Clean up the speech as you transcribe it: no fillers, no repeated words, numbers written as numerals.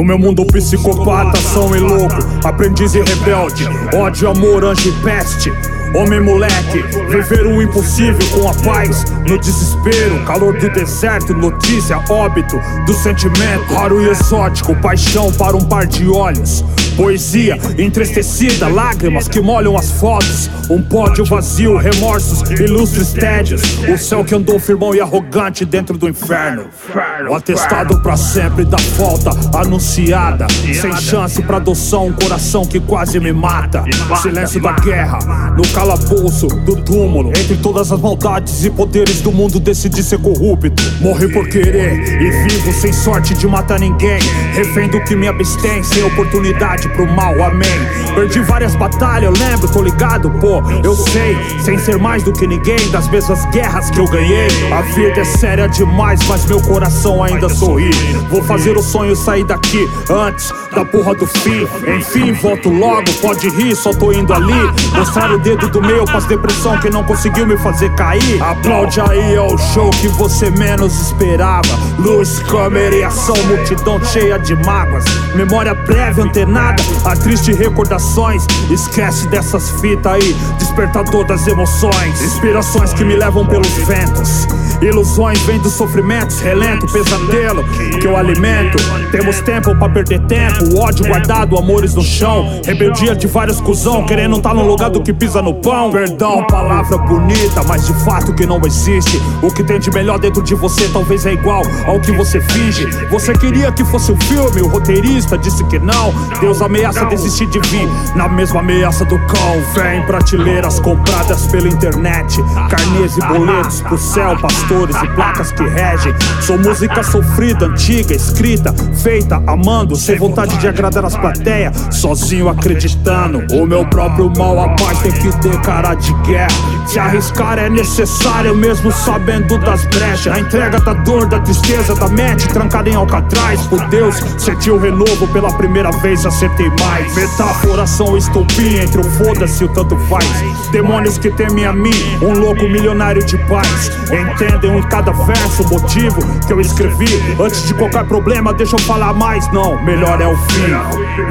No meu mundo psicopata, são e louco, aprendiz e rebelde, ódio, amor, anjo e peste. Homem moleque, viver o impossível com a paz no desespero, calor do deserto, notícia, óbito do sentimento, raro e exótico, paixão para um par de olhos. Poesia entristecida, lágrimas que molham as fotos, um pódio vazio, remorsos, ilustres tédios, o céu que andou firmão e arrogante dentro do inferno. O atestado pra sempre da volta anunciada, sem chance pra adoção, um coração que quase me mata. Silêncio da guerra, no calabouço do túmulo, entre todas as maldades e poderes do mundo decidi ser corrupto. Morri por querer e vivo sem sorte de matar ninguém, refém do que me abstém, sem oportunidade pro mal, amém. Perdi várias batalhas, eu lembro, tô ligado, pô, eu sei, sem ser mais do que ninguém, das mesmas guerras que eu ganhei. A vida é séria demais, mas meu coração ainda sorri. Vou fazer o sonho sair daqui antes da porra do fim. Enfim, volto logo, pode rir, só tô indo ali mostrar o dedo do meu pras depressão que não conseguiu me fazer cair. Aplaude aí, é o show que você menos esperava. Luz, câmera e ação, multidão cheia de mágoas. Memória breve, antenada a tristes recordações. Esquece dessas fitas aí, despertador das emoções. Inspirações que me levam pelos ventos, ilusões vêm dos sofrimentos, relento, pesadelo que eu alimento. Temos tempo pra perder tempo, ódio guardado, amores no chão, rebeldia de vários cuzão, querendo tá no lugar do que pisa no pão. Perdão, palavra bonita, mas de fato que não existe. O que tem de melhor dentro de você talvez é igual ao que você finge. Você queria que fosse um filme, o roteirista disse que não. Deus ameaça desistir de vir, na mesma ameaça do cão. Vem prateleiras compradas pela internet, carnês e boletos pro céu, pastores e placas que regem. Sou música sofrida, antiga, escrita, feita, amando, sem vontade de agradar as plateias, sozinho acreditando. O meu próprio mal, a paz tem que ter cara de guerra. Se arriscar é necessário, mesmo sabendo das brechas. A entrega da dor, da tristeza, da mente trancada em Alcatraz. Por Deus, senti o renovo pela primeira vez, acertei mais. Metáfora são estopim entre o foda-se e o tanto faz. Demônios que temem a mim, um louco milionário de paz. Entendem em cada verso o motivo que eu escrevi. Antes de qualquer problema, deixa eu falar mais, não, melhor é o fim.